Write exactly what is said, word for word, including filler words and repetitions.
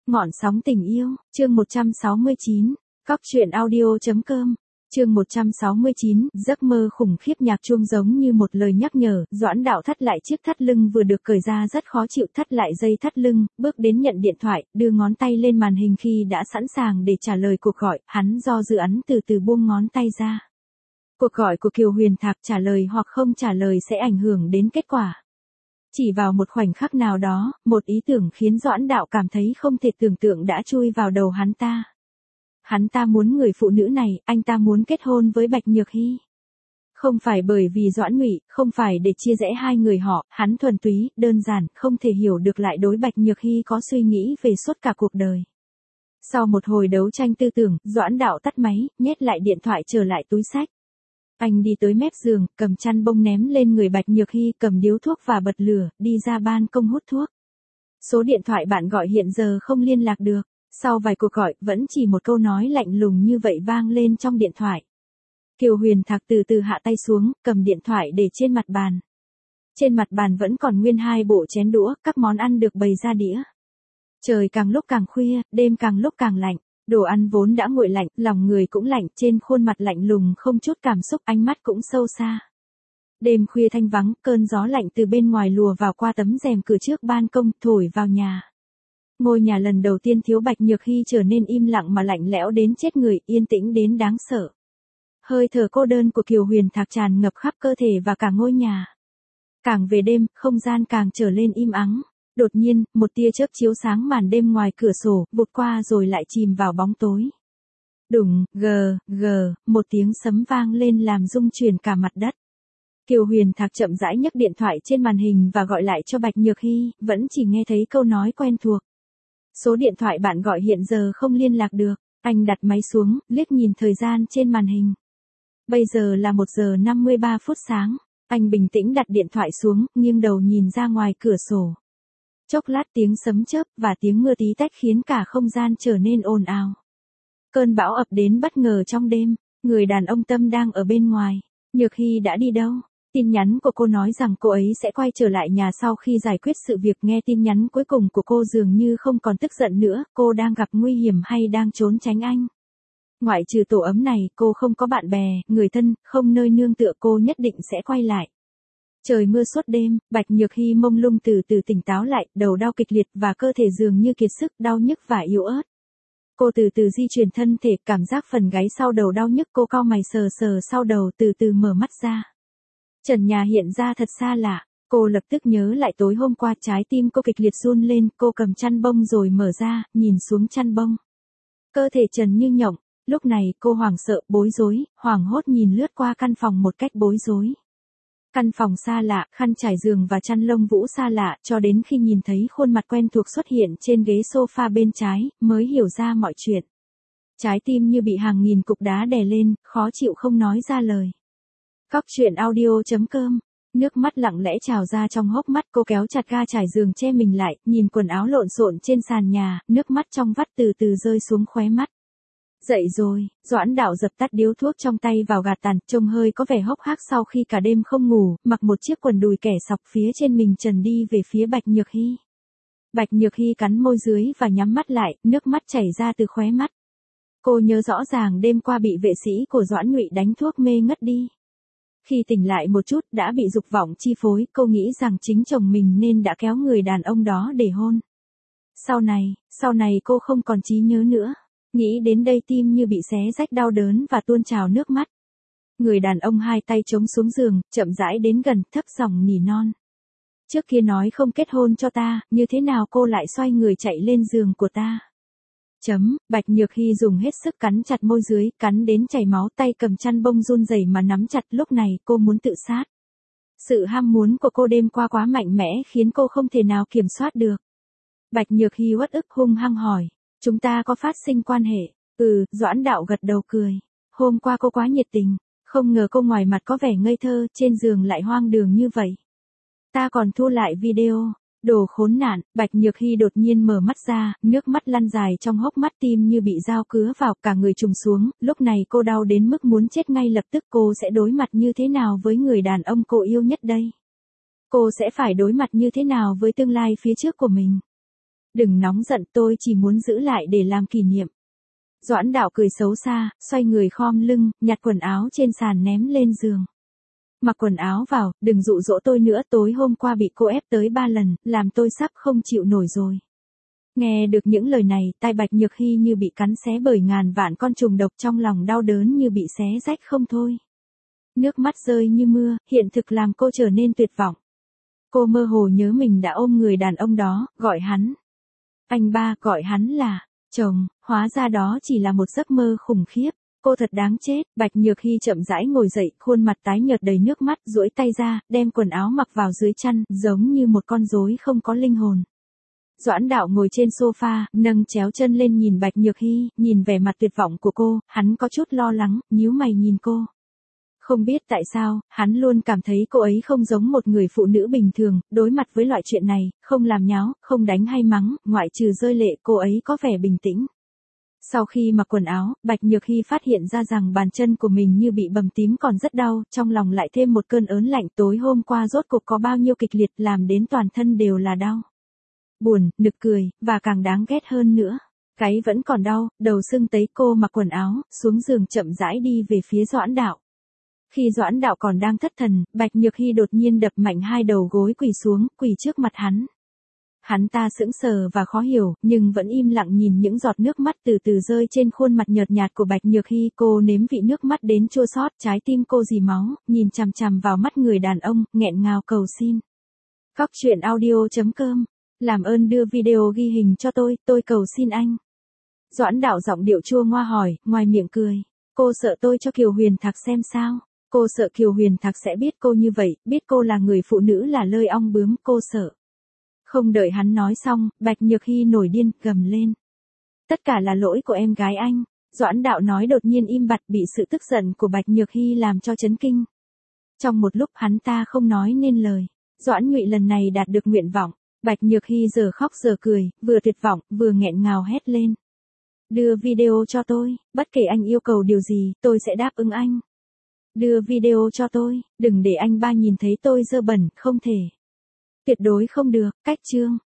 Ngọn sóng tình yêu, chương một trăm sáu mươi chín, cóc truyện audio.com, chương một trăm sáu mươi chín, giấc mơ khủng khiếp nhạc chuông giống như một lời nhắc nhở, Doãn Đạo thắt lại chiếc thắt lưng vừa được cởi ra rất khó chịu, thắt lại dây thắt lưng, bước đến nhận điện thoại, đưa ngón tay lên màn hình khi đã sẵn sàng để trả lời cuộc gọi, hắn do dự ấn từ từ buông ngón tay ra. Cuộc gọi của Kiều Huyền Thạc, trả lời hoặc không trả lời sẽ ảnh hưởng đến kết quả. Chỉ vào một khoảnh khắc nào đó, một ý tưởng khiến Doãn Đạo cảm thấy không thể tưởng tượng đã chui vào đầu hắn ta. Hắn ta muốn người phụ nữ này, anh ta muốn kết hôn với Bạch Nhược Hy. Không phải bởi vì Doãn Ngụy, không phải để chia rẽ hai người họ, hắn thuần túy, đơn giản, không thể hiểu được lại đối Bạch Nhược Hy có suy nghĩ về suốt cả cuộc đời. Sau một hồi đấu tranh tư tưởng, Doãn Đạo tắt máy, nhét lại điện thoại trở lại túi xách. Anh đi tới mép giường, cầm chăn bông ném lên người Bạch Nhược Hy, cầm điếu thuốc và bật lửa, đi ra ban công hút thuốc. Số điện thoại bạn gọi hiện giờ không liên lạc được. Sau vài cuộc gọi, vẫn chỉ một câu nói lạnh lùng như vậy vang lên trong điện thoại. Kiều Huyền Thạc từ từ hạ tay xuống, cầm điện thoại để trên mặt bàn. Trên mặt bàn vẫn còn nguyên hai bộ chén đũa, các món ăn được bày ra đĩa. Trời càng lúc càng khuya, đêm càng lúc càng lạnh. Đồ ăn vốn đã nguội lạnh, lòng người cũng lạnh, trên khuôn mặt lạnh lùng không chút cảm xúc, ánh mắt cũng sâu xa. Đêm khuya thanh vắng, cơn gió lạnh từ bên ngoài lùa vào qua tấm rèm cửa trước ban công, thổi vào nhà. Ngôi nhà lần đầu tiên thiếu Bạch Nhược Hy trở nên im lặng mà lạnh lẽo đến chết người, yên tĩnh đến đáng sợ. Hơi thở cô đơn của Kiều Huyền Thạc tràn ngập khắp cơ thể và cả ngôi nhà. Càng về đêm, không gian càng trở lên im ắng. Đột nhiên, một tia chớp chiếu sáng màn đêm ngoài cửa sổ, vụt qua rồi lại chìm vào bóng tối. Đùng, gờ, gờ, một tiếng sấm vang lên làm rung chuyển cả mặt đất. Kiều Huyền Thạc chậm rãi nhấc điện thoại trên màn hình và gọi lại cho Bạch Nhược Hy, vẫn chỉ nghe thấy câu nói quen thuộc. Số điện thoại bạn gọi hiện giờ không liên lạc được. Anh đặt máy xuống, liếc nhìn thời gian trên màn hình. Bây giờ là một giờ năm mươi ba phút sáng. Anh bình tĩnh đặt điện thoại xuống, nghiêng đầu nhìn ra ngoài cửa sổ. Chốc lát tiếng sấm chớp và tiếng mưa tí tách khiến cả không gian trở nên ồn ào. Cơn bão ập đến bất ngờ trong đêm. Người đàn ông Tâm đang ở bên ngoài. Nhược Hy đã đi đâu? Tin nhắn của cô nói rằng cô ấy sẽ quay trở lại nhà sau khi giải quyết sự việc. Nghe tin nhắn cuối cùng của cô dường như không còn tức giận nữa, cô đang gặp nguy hiểm hay đang trốn tránh anh. Ngoại trừ tổ ấm này, cô không có bạn bè, người thân, không nơi nương tựa, cô nhất định sẽ quay lại. Trời mưa suốt đêm, Bạch Nhược Hy mông lung từ từ tỉnh táo lại, đầu đau kịch liệt và cơ thể dường như kiệt sức, đau nhức và yếu ớt. Cô từ từ di chuyển thân thể, cảm giác phần gáy sau đầu đau nhức, cô cau mày sờ sờ sau đầu, từ từ mở mắt ra. Trần nhà hiện ra thật xa lạ, cô lập tức nhớ lại tối hôm qua, trái tim cô kịch liệt run lên, cô cầm chăn bông rồi mở ra, nhìn xuống chăn bông. Cơ thể trần như nhộng, lúc này cô hoảng sợ, bối rối, hoảng hốt nhìn lướt qua căn phòng một cách bối rối. Căn phòng xa lạ, khăn trải giường và chăn lông vũ xa lạ, cho đến khi nhìn thấy khuôn mặt quen thuộc xuất hiện trên ghế sofa bên trái, mới hiểu ra mọi chuyện. Trái tim như bị hàng nghìn cục đá đè lên, khó chịu không nói ra lời. Cóc truyện audio.com, nước mắt lặng lẽ trào ra trong hốc mắt, cô kéo chặt ga trải giường che mình lại, nhìn quần áo lộn xộn trên sàn nhà, nước mắt trong vắt từ từ rơi xuống khóe mắt. Dậy rồi, Doãn Đạo dập tắt điếu thuốc trong tay vào gạt tàn, trông hơi có vẻ hốc hác sau khi cả đêm không ngủ, mặc một chiếc quần đùi kẻ sọc phía trên mình trần đi về phía Bạch Nhược Hy. Bạch Nhược Hy cắn môi dưới và nhắm mắt lại, nước mắt chảy ra từ khóe mắt. Cô nhớ rõ ràng đêm qua bị vệ sĩ của Doãn Ngụy đánh thuốc mê ngất đi. Khi tỉnh lại một chút, đã bị dục vọng chi phối, cô nghĩ rằng chính chồng mình nên đã kéo người đàn ông đó để hôn. Sau này, sau này cô không còn trí nhớ nữa. Nghĩ đến đây tim như bị xé rách đau đớn và tuôn trào nước mắt. Người đàn ông hai tay chống xuống giường, chậm rãi đến gần, thấp giọng nỉ non. Trước kia nói không kết hôn cho ta, như thế nào cô lại xoay người chạy lên giường của ta? Chấm, Bạch Nhược Hy dùng hết sức cắn chặt môi dưới, cắn đến chảy máu, tay cầm chăn bông run rẩy mà nắm chặt, lúc này cô muốn tự sát. Sự ham muốn của cô đêm qua quá mạnh mẽ khiến cô không thể nào kiểm soát được. Bạch Nhược Hy uất ức hung hăng hỏi, chúng ta có phát sinh quan hệ? Ừ, Doãn Đạo gật đầu cười. Hôm qua cô quá nhiệt tình, không ngờ cô ngoài mặt có vẻ ngây thơ, trên giường lại hoang đường như vậy. Ta còn thu lại video. Đồ khốn nạn, Bạch Nhược Hy đột nhiên mở mắt ra, nước mắt lăn dài trong hốc mắt, tim như bị dao cứa vào, cả người trùng xuống, lúc này cô đau đến mức muốn chết ngay lập tức. Cô sẽ đối mặt như thế nào với người đàn ông cô yêu nhất đây? Cô sẽ phải đối mặt như thế nào với tương lai phía trước của mình? Đừng nóng giận, tôi chỉ muốn giữ lại để làm kỷ niệm. Doãn Đạo cười xấu xa, xoay người khom lưng, nhặt quần áo trên sàn ném lên giường. Mặc quần áo vào, đừng dụ dỗ tôi nữa, tối hôm qua bị cô ép tới ba lần, làm tôi sắp không chịu nổi rồi. Nghe được những lời này, tai Bạch Nhược Hy như bị cắn xé bởi ngàn vạn con trùng độc, trong lòng đau đớn như bị xé rách không thôi. Nước mắt rơi như mưa, hiện thực làm cô trở nên tuyệt vọng. Cô mơ hồ nhớ mình đã ôm người đàn ông đó, gọi hắn. Anh ba, gọi hắn là chồng, hóa ra đó chỉ là một giấc mơ khủng khiếp. Cô thật đáng chết. Bạch Nhược Hy chậm rãi ngồi dậy, khuôn mặt tái nhợt đầy nước mắt, duỗi tay ra, đem quần áo mặc vào dưới chăn, giống như một con rối không có linh hồn. Doãn Đạo ngồi trên sofa, nâng chéo chân lên nhìn Bạch Nhược Hy, nhìn vẻ mặt tuyệt vọng của cô, hắn có chút lo lắng, nhíu mày nhìn cô. Không biết tại sao, hắn luôn cảm thấy cô ấy không giống một người phụ nữ bình thường, đối mặt với loại chuyện này, không làm nháo, không đánh hay mắng, ngoại trừ rơi lệ, cô ấy có vẻ bình tĩnh. Sau khi mặc quần áo, Bạch Nhược Hy phát hiện ra rằng bàn chân của mình như bị bầm tím còn rất đau, trong lòng lại thêm một cơn ớn lạnh. Tối hôm qua rốt cuộc có bao nhiêu kịch liệt, làm đến toàn thân đều là đau. Buồn, nực cười, và càng đáng ghét hơn nữa. Gáy vẫn còn đau, đầu sưng tấy. Cô mặc quần áo, xuống giường chậm rãi đi về phía Doãn Đạo. Khi Doãn Đạo còn đang thất thần, Bạch Nhược Hy đột nhiên đập mạnh hai đầu gối quỳ xuống, quỳ trước mặt hắn. Hắn ta sững sờ và khó hiểu, nhưng vẫn im lặng nhìn những giọt nước mắt từ từ rơi trên khuôn mặt nhợt nhạt của Bạch Nhược Hy. Cô nếm vị nước mắt đến chua xót, trái tim cô rỉ máu, nhìn chằm chằm vào mắt người đàn ông, nghẹn ngào cầu xin. Cóc truyện audio chấm com. Làm ơn đưa video ghi hình cho tôi, tôi cầu xin anh. Doãn Đạo giọng điệu chua ngoa hỏi, ngoài miệng cười. Cô sợ tôi cho Kiều Huyền Thạc xem sao? Cô sợ Kiều Huyền Thạc sẽ biết cô như vậy, biết cô là người phụ nữ là lơi ong bướm, cô sợ. Không đợi hắn nói xong, Bạch Nhược Hy nổi điên, gầm lên. Tất cả là lỗi của em gái anh. Doãn Đạo nói đột nhiên im bặt, bị sự tức giận của Bạch Nhược Hy làm cho chấn kinh. Trong một lúc hắn ta không nói nên lời. Doãn Ngụy lần này đạt được nguyện vọng. Bạch Nhược Hy giờ khóc giờ cười, vừa tuyệt vọng, vừa nghẹn ngào hét lên. Đưa video cho tôi, bất kể anh yêu cầu điều gì, tôi sẽ đáp ứng anh. Đưa video cho tôi, đừng để anh ba nhìn thấy tôi dơ bẩn, không thể. Tuyệt đối không được. Cách chương